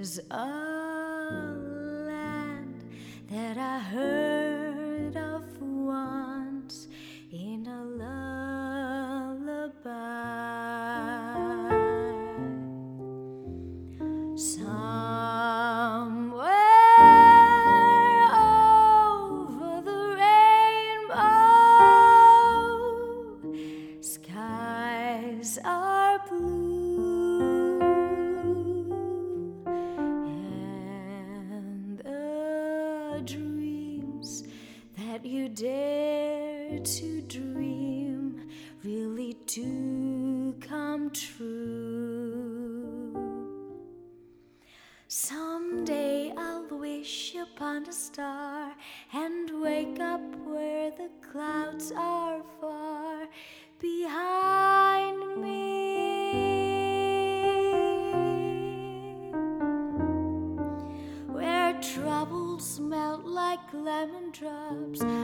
There's a land that I heard of once in a lullaby. Somewhere over the rainbow, skies are blue, and the dreams that you dare to dream really do come true. Someday I'll wish upon a star and wake up where the clouds are far behind me, where troubles melt like lemon drops